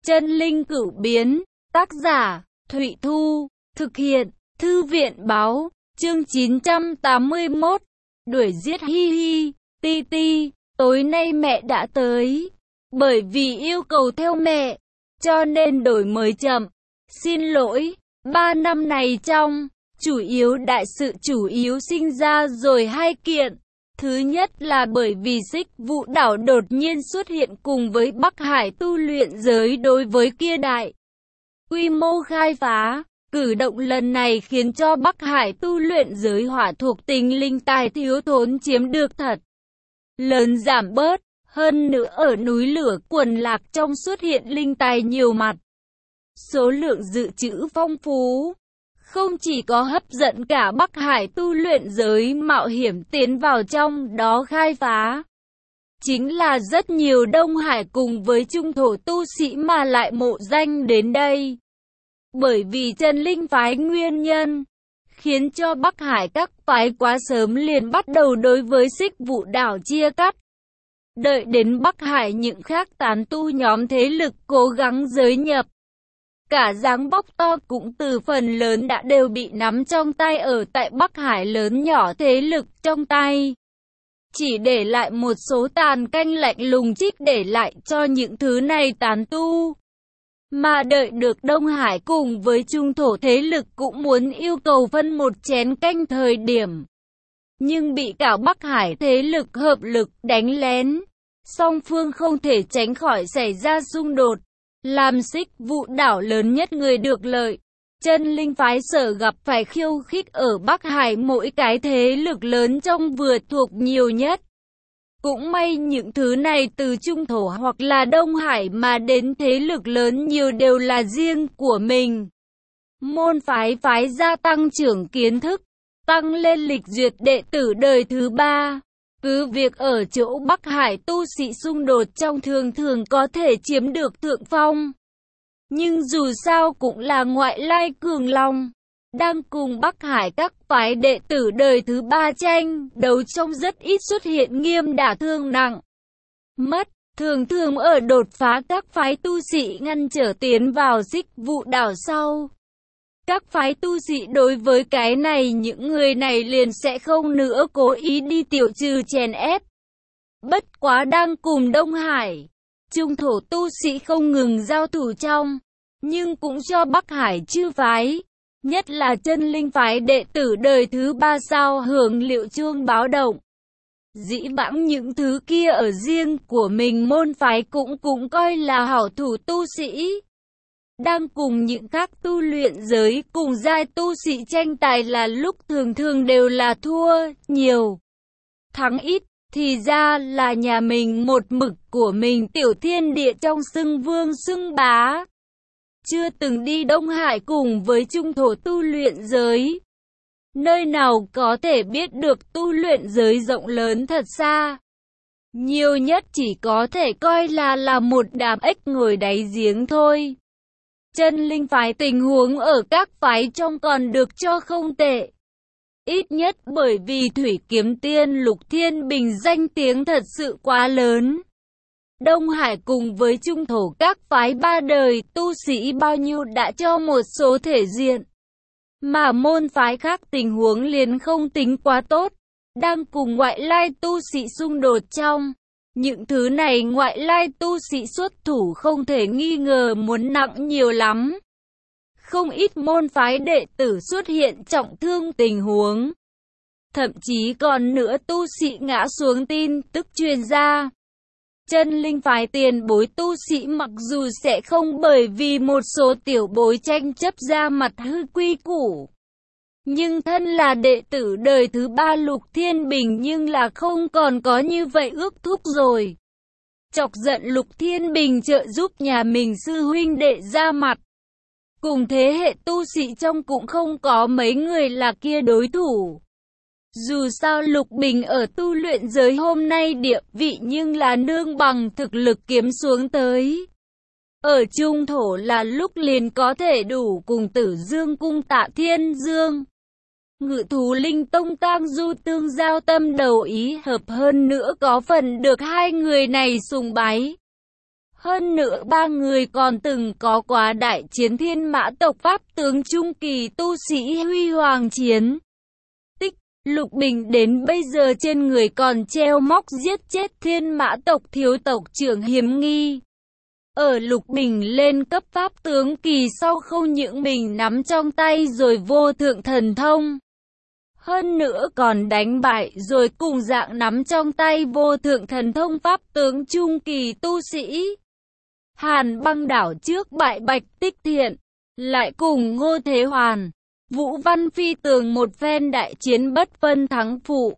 Chân linh cửu biến, tác giả, Thụy Thu, thực hiện, Thư viện báo, chương 981, đuổi giết hi hi, ti ti, tối nay mẹ đã tới, bởi vì yêu cầu theo mẹ, cho nên đổi mới chậm, xin lỗi, 3 năm này trong, chủ yếu đại sự chủ yếu sinh ra rồi 2 kiện. Thứ nhất là bởi vì Xích Vũ Đảo đột nhiên xuất hiện cùng với Bắc Hải tu luyện giới đối với kia đại quy mô khai phá. Cử động lần này khiến cho Bắc Hải tu luyện giới hỏa thuộc tính linh tài thiếu thốn chiếm được thật lớn giảm bớt. Hơn nữa ở núi lửa quần lạc trong xuất hiện linh tài nhiều mặt, số lượng dự trữ phong phú. Không chỉ có hấp dẫn cả Bắc Hải tu luyện giới mạo hiểm tiến vào trong đó khai phá, chính là rất nhiều Đông Hải cùng với trung thổ tu sĩ mà lại mộ danh đến đây. Bởi vì chân linh phái nguyên nhân, khiến cho Bắc Hải các phái quá sớm liền bắt đầu đối với Xích Vũ Đảo chia cắt. Đợi đến Bắc Hải những khác tán tu nhóm thế lực cố gắng giới nhập, cả dáng bóc to cũng từ phần lớn đã đều bị nắm trong tay ở tại Bắc Hải lớn nhỏ thế lực trong tay. Chỉ để lại một số tàn canh lạnh lùng trích để lại cho những thứ này tán tu. Mà đợi được Đông Hải cùng với trung thổ thế lực cũng muốn yêu cầu phân một chén canh thời điểm. Nhưng bị cả Bắc Hải thế lực hợp lực đánh lén. Song phương không thể tránh khỏi xảy ra xung đột. Làm Xích Vũ Đảo lớn nhất người được lợi. Chân linh phái sở gặp phải khiêu khích ở Bắc Hải mỗi cái thế lực lớn trong vừa thuộc nhiều nhất. Cũng may những thứ này từ trung thổ hoặc là Đông Hải mà đến thế lực lớn nhiều đều là riêng của mình. Môn phái gia tăng trưởng kiến thức, tăng lên lịch duyệt đệ tử đời thứ 3. Cứ việc ở chỗ Bắc Hải tu sĩ xung đột trong thường có thể chiếm được thượng phong. Nhưng dù sao cũng là ngoại lai cường long, đang cùng Bắc Hải các phái đệ tử đời thứ 3 tranh đấu trong rất ít xuất hiện nghiêm đả thương nặng. Mất, thường ở đột phá các phái tu sĩ ngăn trở tiến vào Xích Vũ Đảo sau. Các phái tu sĩ đối với cái này những người này liền sẽ không nữa cố ý đi tiểu trừ chèn ép. Bất quá đang cùng Đông Hải, trung thổ tu sĩ không ngừng giao thủ trong, nhưng cũng cho Bắc Hải chư phái, nhất là chân linh phái đệ tử đời thứ 3 sao hưởng liệu chuông báo động. Dĩ vãng những thứ kia ở riêng của mình môn phái cũng coi là hảo thủ tu sĩ. Đang cùng những các tu luyện giới cùng giai tu sĩ tranh tài là lúc thường đều là thua nhiều, thắng ít, thì ra là nhà mình một mực của mình tiểu thiên địa trong xưng vương xưng bá. Chưa từng đi Đông Hải cùng với trung thổ tu luyện giới. Nơi nào có thể biết được tu luyện giới rộng lớn thật xa. Nhiều nhất chỉ có thể coi là một đám ếch ngồi đáy giếng thôi. Chân linh phái tình huống ở các phái trong còn được cho không tệ. Ít nhất bởi vì Thủy Kiếm Tiên Lục Thiên Bình danh tiếng thật sự quá lớn. Đông Hải cùng với trung thổ các phái 3 đời tu sĩ bao nhiêu đã cho một số thể diện. Mà môn phái khác tình huống liền không tính quá tốt. Đang cùng ngoại lai tu sĩ xung đột trong. Những thứ này ngoại lai tu sĩ xuất thủ không thể nghi ngờ muốn nặng nhiều lắm. Không ít môn phái đệ tử xuất hiện trọng thương tình huống. Thậm chí còn nữa tu sĩ ngã xuống tin tức truyền ra. Chân linh phái tiền bối tu sĩ mặc dù sẽ không bởi vì một số tiểu bối tranh chấp ra mặt hư quy củ. Nhưng thân là đệ tử đời thứ 3 Lục Thiên Bình nhưng là không còn có như vậy ước thúc rồi. Chọc giận Lục Thiên Bình trợ giúp nhà mình sư huynh đệ ra mặt. Cùng thế hệ tu sĩ trong cũng không có mấy người là kia đối thủ. Dù sao Lục Bình ở tu luyện giới hôm nay địa vị nhưng là nương bằng thực lực kiếm xuống tới. Ở trung thổ là lúc liền có thể đủ cùng Tử Dương cung Tạ Thiên Dương. Ngự thú linh tông Tang Du tương giao tâm đầu ý hợp hơn nữa có phần được hai người này sùng bái. Hơn nữa ba người còn từng có quá đại chiến thiên mã tộc Pháp tướng trung kỳ tu sĩ huy hoàng chiến. Tích, Lục Bình đến bây giờ trên người còn treo móc giết chết thiên mã tộc thiếu tộc trưởng hiếm nghi. Ở Lục Bình lên cấp Pháp tướng kỳ sau không những mình nắm trong tay rồi vô thượng thần thông. Hơn nữa còn đánh bại rồi cùng dạng nắm trong tay vô thượng thần thông Pháp tướng trung kỳ tu sĩ. Hàn Băng đảo trước bại Bạch Tích Thiện, lại cùng Ngô Thế Hoàn, Vũ Văn Phi Tường một phen đại chiến bất phân thắng phụ.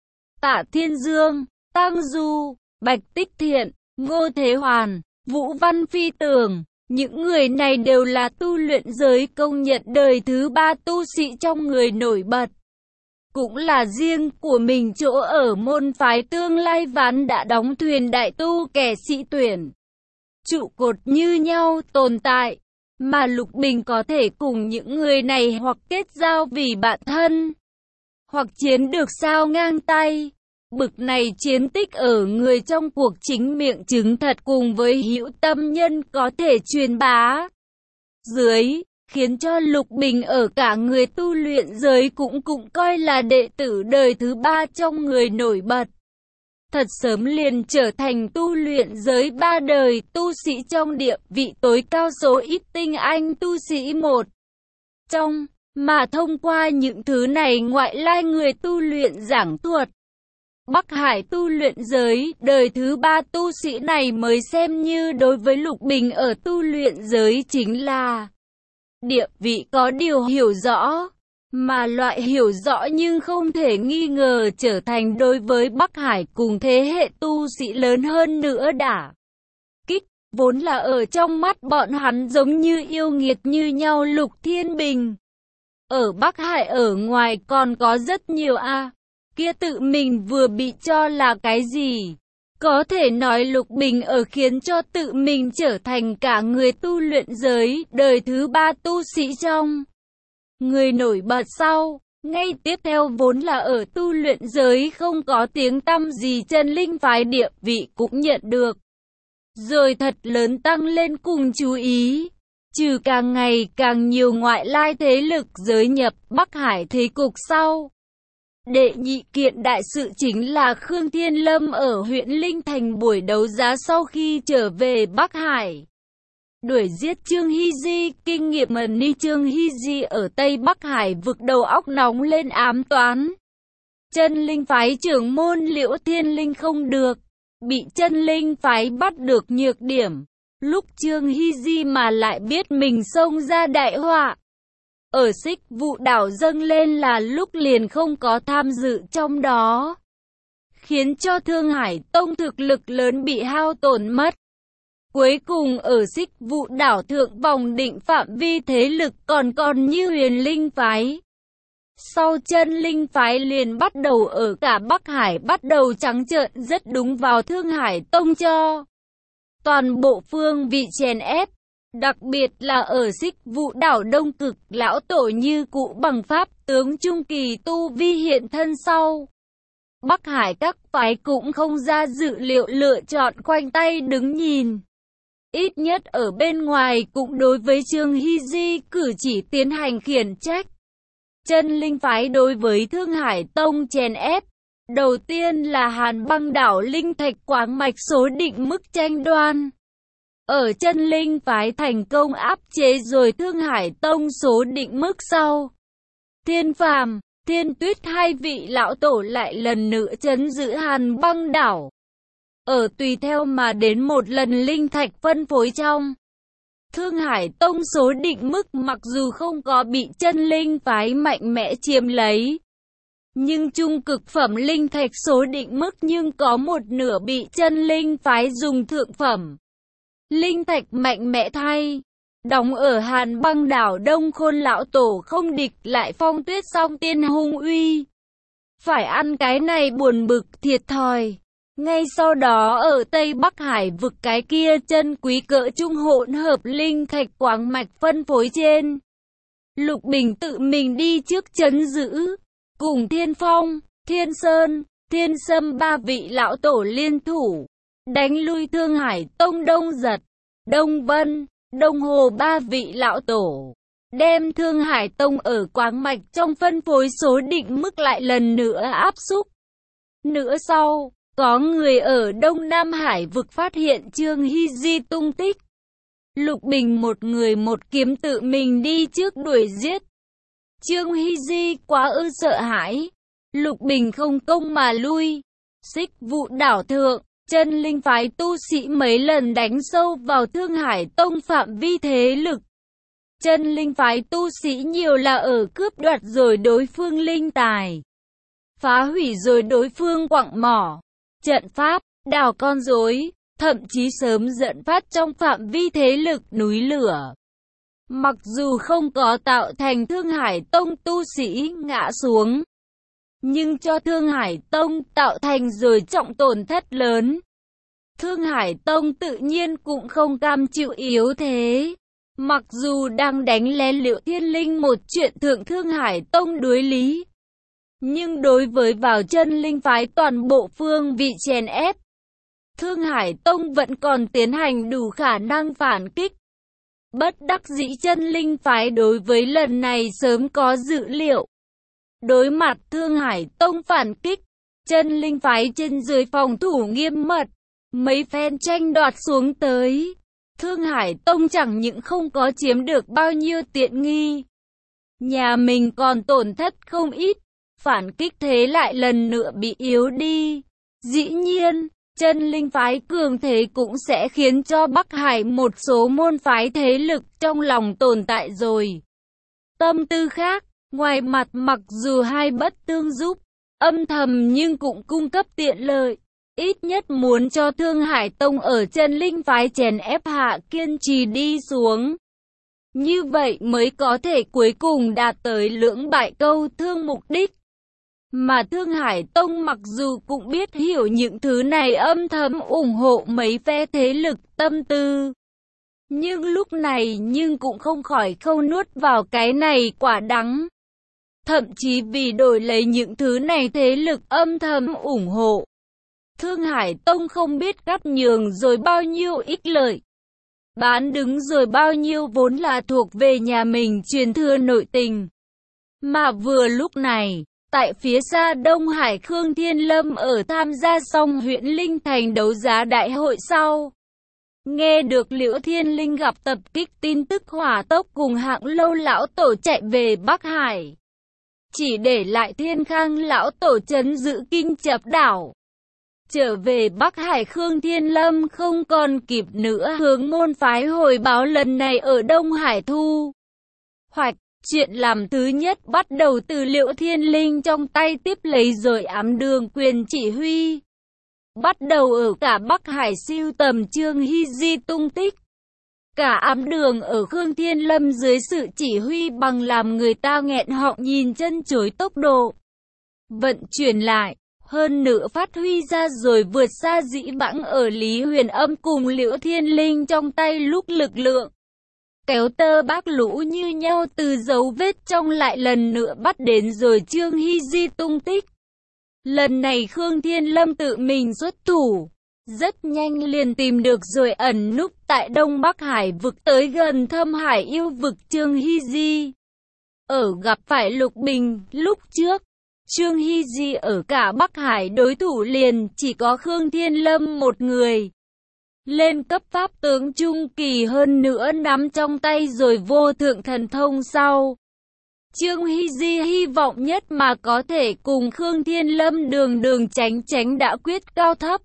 Tạ Thiên Dương, Tăng Du, Bạch Tích Thiện, Ngô Thế Hoàn, Vũ Văn Phi Tường, những người này đều là tu luyện giới công nhận đời thứ ba tu sĩ trong người nổi bật. Cũng là riêng của mình chỗ ở môn phái tương lai ván đã đóng thuyền đại tu kẻ sĩ tuyển. Trụ cột như nhau tồn tại, mà Lục Bình có thể cùng những người này hoặc kết giao vì bạn thân, hoặc chiến được sao ngang tay. Bực này chiến tích ở người trong cuộc chính miệng chứng thật cùng với hữu tâm nhân có thể truyền bá dưới, khiến cho Lục Bình ở cả người tu luyện giới cũng coi là đệ tử đời thứ ba trong người nổi bật. Thật sớm liền trở thành tu luyện giới ba đời tu sĩ trong địa vị tối cao số ít tinh anh tu sĩ một trong, mà thông qua những thứ này ngoại lai người tu luyện giảng thuật. Bắc Hải tu luyện giới, đời thứ ba tu sĩ này mới xem như đối với Lục Bình ở tu luyện giới chính là địa vị có điều hiểu rõ, mà loại hiểu rõ nhưng không thể nghi ngờ trở thành đối với Bắc Hải cùng thế hệ tu sĩ lớn hơn nữa đả kích, vốn là ở trong mắt bọn hắn giống như yêu nghiệt như nhau. Lục Thiên Bình ở Bắc Hải ở ngoài còn có rất nhiều kia tự mình vừa bị cho là cái gì. Có thể nói Lục Bình ở khiến cho tự mình trở thành cả người tu luyện giới, đời thứ ba tu sĩ trong người nổi bật sau. Ngay tiếp theo vốn là ở tu luyện giới không có tiếng tăm gì chân linh phái địa vị cũng nhận được rồi thật lớn tăng lên cùng chú ý. Trừ càng ngày càng nhiều ngoại lai thế lực giới nhập Bắc Hải thế cục sau. Đệ nhị kiện đại sự chính là Khương Thiên Lâm ở huyện Linh Thành buổi đấu giá sau khi trở về Bắc Hải. Đuổi giết Trương Hy Di, kinh nghiệm mần ni Trương Hy Di ở Tây Bắc Hải vực đầu óc nóng lên ám toán. Chân linh phái trưởng môn Liễu Thiên Linh không được, bị chân linh phái bắt được nhược điểm. Lúc Trương Hy Di mà lại biết mình xông ra đại họa. Ở Xích Vụ đảo dâng lên là lúc liền không có tham dự trong đó, khiến cho Thương Hải Tông thực lực lớn bị hao tổn mất. Cuối cùng ở Xích Vụ đảo thượng vòng định phạm vi thế lực còn như Huyền Linh phái. Sau chân linh phái liền bắt đầu ở cả Bắc Hải bắt đầu trắng trợn rất đúng vào Thương Hải Tông cho toàn bộ phương vị chèn ép. Đặc biệt là ở Xích Vụ đảo Đông Cực, lão tổ như cũ bằng pháp tướng trung kỳ tu vi hiện thân sau. Bắc Hải các phái cũng không ra dự liệu lựa chọn khoanh tay đứng nhìn. Ít nhất ở bên ngoài cũng đối với Trương Hy Di cử chỉ tiến hành khiển trách. Chân linh phái đối với Thương Hải Tông chèn ép. Đầu tiên là Hàn Băng đảo linh thạch quáng mạch số định mức tranh đoan. Ở chân linh phái thành công áp chế rồi Thương Hải Tông số định mức sau. Thiên Phàm, Thiên Tuyết hai vị lão tổ lại lần nữa trấn giữ Hàn Băng đảo. Ở tùy theo mà đến một lần linh thạch phân phối trong Thương Hải Tông số định mức mặc dù không có bị chân linh phái mạnh mẽ chiếm lấy. Nhưng trung cực phẩm linh thạch số định mức nhưng có một nửa bị chân linh phái dùng thượng phẩm linh thạch mạnh mẽ thay. Đóng ở Hàn Băng đảo Đông Khôn lão tổ không địch lại Phong Tuyết Song Tiên hung uy. Phải ăn cái này buồn bực thiệt thòi. Ngay sau đó ở Tây Bắc Hải vực cái kia chân quý cỡ trung hỗn hợp linh thạch quáng mạch phân phối trên. Lục Bình tự mình đi trước trấn giữ, cùng Thiên Phong, Thiên Sơn, Thiên Sâm ba vị lão tổ liên thủ. đánh lui Thương Hải Tông Đông Giật, Đông Vân, Đông Hồ ba vị lão tổ, đem Thương Hải Tông ở Quáng Mạch trong phân phối số định mức lại lần nữa áp xúc. Nữa sau, có người ở Đông Nam Hải vực phát hiện Trương Hy Di tung tích. Lục Bình một người một kiếm tự mình đi trước đuổi giết. Trương Hy Di quá ư sợ hãi. Lục Bình không công mà lui. Xích Vụ đảo thượng, Chân Linh phái tu sĩ mấy lần đánh sâu vào Thương Hải Tông phạm vi thế lực. Chân Linh phái tu sĩ nhiều là ở cướp đoạt rồi đối phương linh tài, phá hủy rồi đối phương quặng mỏ, trận pháp, đào con rối, thậm chí sớm dẫn phát trong phạm vi thế lực núi lửa. Mặc dù không có tạo thành Thương Hải Tông tu sĩ ngã xuống, nhưng cho Thương Hải Tông tạo thành rồi trọng tổn thất lớn. Thương Hải Tông tự nhiên cũng không cam chịu yếu thế. Mặc dù đang đánh lén Liễu Thiên Linh một chuyện thượng Thương Hải Tông đối lý, nhưng đối với vào Chân Linh phái toàn bộ phương vị chèn ép, Thương Hải Tông vẫn còn tiến hành đủ khả năng phản kích. Bất đắc dĩ Chân Linh phái đối với lần này sớm có dự liệu. Đối mặt Thương Hải Tông phản kích, Chân Linh phái trên dưới phòng thủ nghiêm mật, mấy phen tranh đoạt xuống tới. Thương Hải Tông chẳng những không có chiếm được bao nhiêu tiện nghi, nhà mình còn tổn thất không ít, phản kích thế lại lần nữa bị yếu đi. Dĩ nhiên, Chân Linh phái cường thế cũng sẽ khiến cho Bắc Hải một số môn phái thế lực trong lòng tồn tại rồi tâm tư khác, ngoài mặt mặc dù hai bất tương giúp, âm thầm nhưng cũng cung cấp tiện lợi. Ít nhất muốn cho Thương Hải Tông ở Chân Linh phái chèn ép hạ kiên trì đi xuống. Như vậy mới có thể cuối cùng đạt tới lưỡng bại câu thương mục đích. Mà Thương Hải Tông mặc dù cũng biết hiểu những thứ này âm thầm ủng hộ mấy phe thế lực tâm tư, nhưng lúc này nhưng cũng không khỏi khâu nuốt vào cái này quả đắng. Thậm chí vì đổi lấy những thứ này thế lực âm thầm ủng hộ, Thương Hải Tông không biết cắt nhường rồi bao nhiêu ích lợi, bán đứng rồi bao nhiêu vốn là thuộc về nhà mình truyền thừa nội tình. Mà vừa lúc này, tại phía xa Đông Hải Khương Thiên Lâm ở tham gia xong huyện Linh Thành đấu giá đại hội sau, nghe được Liễu Thiên Linh gặp tập kích tin tức hỏa tốc cùng Hạng Lâu lão tổ chạy về Bắc Hải, chỉ để lại Thiên Khang lão tổ trấn giữ Kinh Chập đảo. Trở về Bắc Hải Khương Thiên Lâm không còn kịp nữa hướng môn phái hồi báo lần này ở Đông Hải thu hoạch. Chuyện làm thứ nhất bắt đầu từ Liễu Thiên Linh trong tay tiếp lấy rồi ám đường quyền chỉ huy. Bắt đầu ở cả Bắc Hải siêu tầm Trương Hy Di tung tích. Cả ám đường ở Khương Thiên Lâm dưới sự chỉ huy bằng làm người ta nghẹn họng nhìn chân chối tốc độ vận chuyển lại. Hơn nữa phát huy ra rồi vượt xa dĩ vãng ở Lý Huyền Âm cùng Liễu Thiên Linh trong tay lúc lực lượng kéo tơ bác lũ như nhau từ dấu vết trong lại lần nữa bắt đến rồi Trương Hy Di tung tích. Lần này Khương Thiên Lâm tự mình xuất thủ, rất nhanh liền tìm được rồi ẩn núp tại Đông Bắc Hải vực tới gần Thâm Hải yêu vực Trương Hy Di. Ở gặp phải Lục Bình lúc trước, Trương Hy Di ở cả Bắc Hải đối thủ liền chỉ có Khương Thiên Lâm một người. Lên cấp pháp tướng trung kỳ hơn nữa nắm trong tay rồi vô thượng thần thông sau. Trương Hy Di hy vọng nhất mà có thể cùng Khương Thiên Lâm đường tránh đã quyết cao thấp.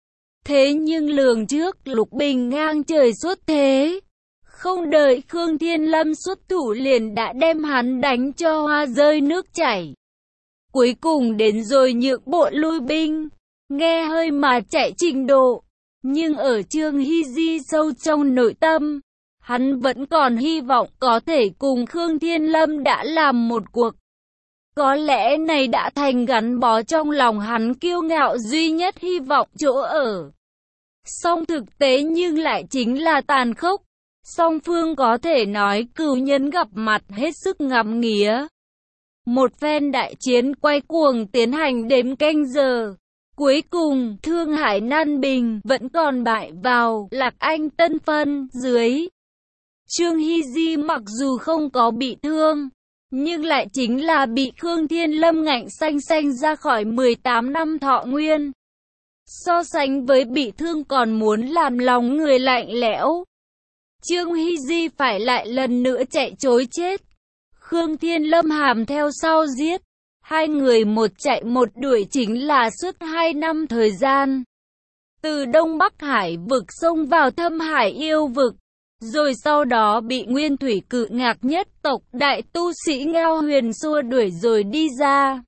Thế nhưng lường trước Lục Bình ngang trời xuất thế. Không đợi Khương Thiên Lâm xuất thủ liền đã đem hắn đánh cho hoa rơi nước chảy. Cuối cùng đến rồi nhượng bộ lui binh, nghe hơi mà chạy trình độ. Nhưng ở Trương Hy Di sâu trong nội tâm, hắn vẫn còn hy vọng có thể cùng Khương Thiên Lâm đã làm một cuộc. Có lẽ này đã thành gắn bó trong lòng hắn kiêu ngạo duy nhất hy vọng chỗ ở. Song thực tế nhưng lại chính là tàn khốc. Song phương có thể nói cừu nhân gặp mặt hết sức ngắm nghía. Một phen đại chiến quay cuồng tiến hành đếm canh giờ. Cuối cùng, Thương Hải Nan Bình vẫn còn bại vào Lạc Anh Tân Phân dưới. Trương Hy Di mặc dù không có bị thương, nhưng lại chính là bị Khương Thiên Lâm ngạnh xanh xanh ra khỏi 18 năm thọ nguyên. So sánh với bị thương còn muốn làm lòng người lạnh lẽo. Trương Hy Di phải lại lần nữa chạy trối chết. Khương Thiên Lâm hàm theo sau giết. Hai người một chạy một đuổi chính là suốt 2 năm thời gian. Từ Đông Bắc Hải vực xông vào Thâm Hải yêu vực. Rồi sau đó bị Nguyên Thủy Cự Ngạc nhất tộc đại tu sĩ Ngao Huyền xua đuổi rồi đi ra.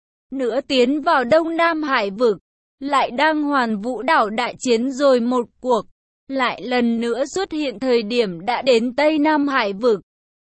Nữa tiến vào Đông Nam Hải vực. Lại đang Hoàn Vũ đảo đại chiến rồi một cuộc. Lại lần nữa xuất hiện thời điểm đã đến Tây Nam Hải vực.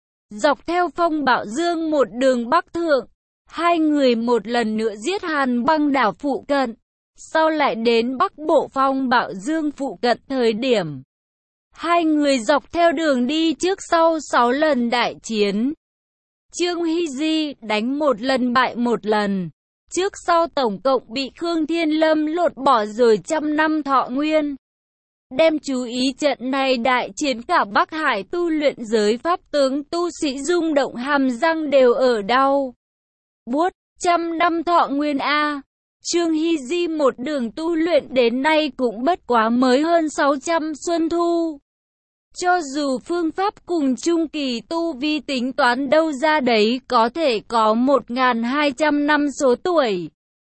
Dọc theo Phong Bảo Dương một đường bắc thượng. Hai người một lần nữa giết Hàn Băng đảo phụ cận. Sau lại đến Bắc Bộ Phong Bảo Dương phụ cận thời điểm. Hai người dọc theo đường đi trước sau 6 lần đại chiến. Trương Hy Di đánh một lần bại một lần. Trước sau tổng cộng bị Khương Thiên Lâm lột bỏ rồi 100 năm thọ nguyên. Đem chú ý trận này đại chiến cả Bắc Hải tu luyện giới pháp tướng tu sĩ rung động hàm răng đều ở đau. Buốt, 100 năm thọ nguyên a. Trương Hy Di một đường tu luyện đến nay cũng bất quá mới hơn 600 xuân thu. Cho dù phương pháp cùng trung kỳ tu vi tính toán đâu ra đấy có thể có 1.200 năm số tuổi.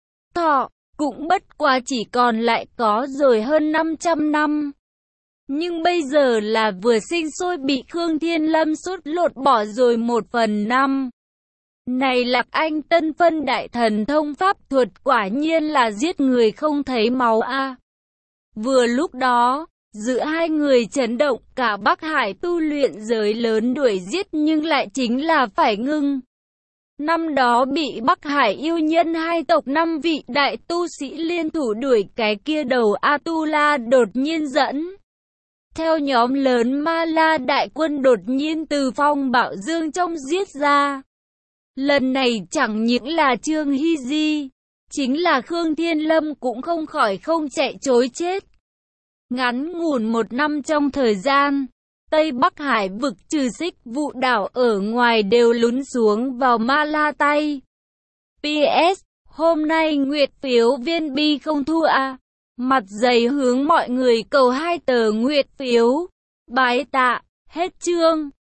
Thọ, cũng bất quá chỉ còn lại có rồi hơn 500 năm. Nhưng bây giờ là vừa sinh sôi bị Khương Thiên Lâm sút lột bỏ rồi 1/5. Này Lạc Anh Tân Phân đại thần thông pháp thuật quả nhiên là giết người không thấy máu a. Vừa lúc đó, giữa hai người chấn động cả Bắc Hải tu luyện giới lớn đuổi giết nhưng lại chính là phải ngưng. Năm đó bị Bắc Hải yêu nhân hai tộc 5 vị đại tu sĩ liên thủ đuổi cái kia đầu Atula đột nhiên dẫn. Theo nhóm lớn Ma La đại quân đột nhiên từ Phong Bảo Dương trong giết ra. Lần này chẳng những là Trương Hy Di, chính là Khương Thiên Lâm cũng không khỏi không chạy trối chết. Ngắn ngủn 1 năm trong thời gian, Tây Bắc Hải vực trừ Xích Vụ đảo ở ngoài đều lún xuống vào Ma La tay. PS, hôm nay nguyệt phiếu viên bi không thua à. Mặt dày hướng mọi người cầu 2 tờ nguyệt phiếu. Bái tạ, hết chương.